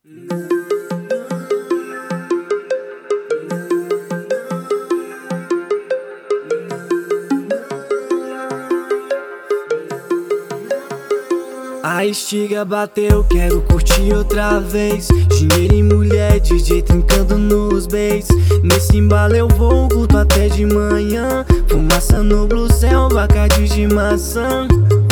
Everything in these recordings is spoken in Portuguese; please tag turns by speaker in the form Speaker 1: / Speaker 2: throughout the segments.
Speaker 1: A estiga bateu, quero curtir outra vez. Dinheiro e mulher, DJ trincando nos bass. Nesse embalo eu vou, curto até de manhã. Fumaça nubla o céu, bacate de maçã.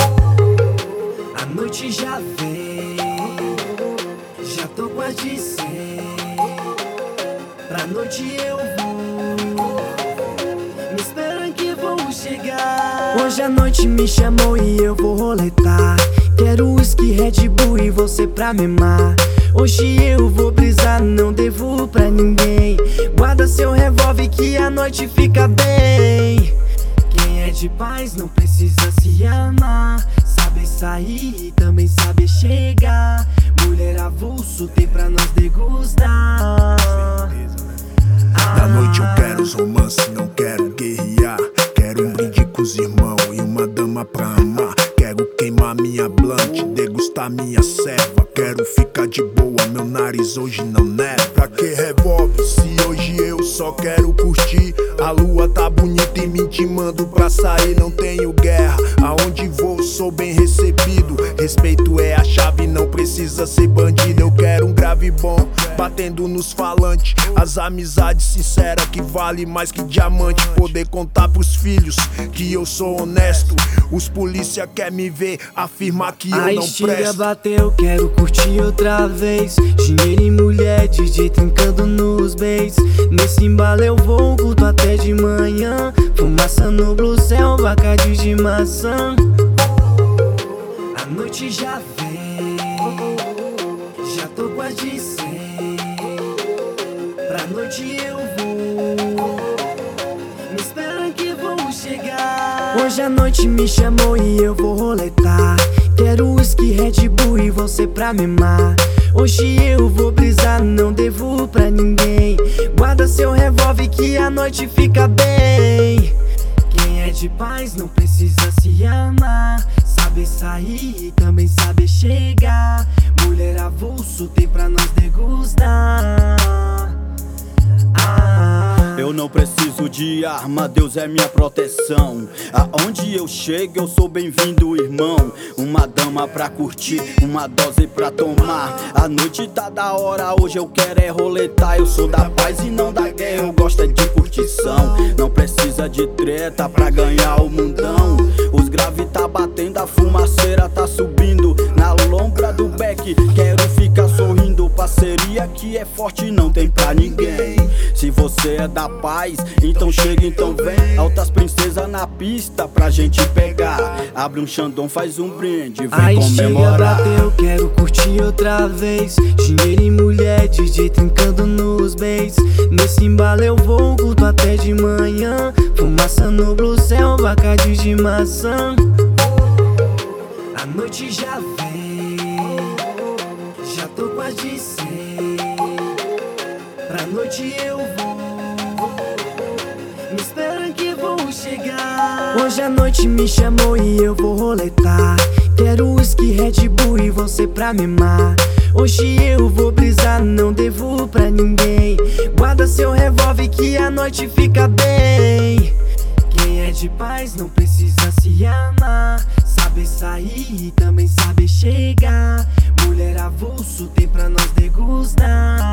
Speaker 1: A noite já veio, já tô quase sem. Pra noite eu vou, me esperam que vou chegar. Hoje a noite me chamou e eu vou roletar. Quero whisky, Red Bull e você pra memar. Hoje eu vou brisar, não devo pra ninguém. Guarda seu revólver que a noite fica bem. Quem é de paz não precisa se amar. Sabe sair e também sabe chegar. Mulher avulso tem pra nós degustar.
Speaker 2: Na noite eu quero os romances, não quero guerrear. Quero um brinde com os irmãos e uma dama pra amar. Quero queimar minha blunt, degustar minha ceva. Quero ficar de boa, meu nariz hoje não neva. Pra que revólver se hoje eu só quero curtir? A lua tá bonita e me intimando pra sair. Não tenho guerra, aonde vou sou bem recebido. Respeito é a chave, não precisa ser bandido. Eu quero um grave bom, batendo nos falantes. As amizades sinceras que vale mais que diamante. Poder contar pros filhos que eu sou honesto. Os polícia quer me ver afirmar que eu não presto.
Speaker 1: A estiga bateu, quero curtir outra vez. Dinheiro e mulher, DJ trincando nos bass. Nesse embalo eu vou, curto até de manhã. Fumaça nubla o céu, bacate de maçã. A noite já veio, já tô quase sem. Pra noite eu vou, me esperam que vou chegar. Hoje a noite me chamou e eu vou roletar. Quero whisky, Red Bull e você pra memar. Hoje eu vou brisar, não devo pra ninguém. Guarda seu revólver que a noite fica bem. Quem é de paz não precisa se amar. Sabe sair e também sabe chegar. Mulher avulso tem pra nós degustar.
Speaker 3: Eu não preciso de arma, Deus é minha proteção. Aonde eu chego eu sou bem-vindo, irmão. Uma dama pra curtir, uma dose pra tomar. A noite tá da hora, hoje eu quero é roletar. Eu sou da paz e não da guerra, eu gosto é de curtição. Não precisa de treta pra ganhar o mundão. Os graves tá batendo, a fumaceira tá subindo. Na lombra do beck, quero ficar sorrindo. Parceria que é forte não tem pra ninguém. Se você é da paz, então chega, então vem. Altas princesas na pista pra gente pegar. Abre um Xandão, faz um brinde, vem comemorar.
Speaker 1: A estiga bateu, quero curtir outra vez. Dinheiro e mulher, DJ trincando nos bass. Nesse embalo eu vou, curto até de manhã. Fumaça nubla o céu, bacate de maçã. A noite já veio, já tô quase sem. Pra noite eu vou, me esperam que vou chegar. Hoje a noite me chamou e eu vou roletar. Quero whisky, Red Bull e você pra memar. Hoje eu vou brisar, não devo pra ninguém. Guarda seu revólver que a noite fica bem. Quem é de paz não precisa se amar. Sabe sair e também sabe chegar. Mulher avulso tem pra nós degustar.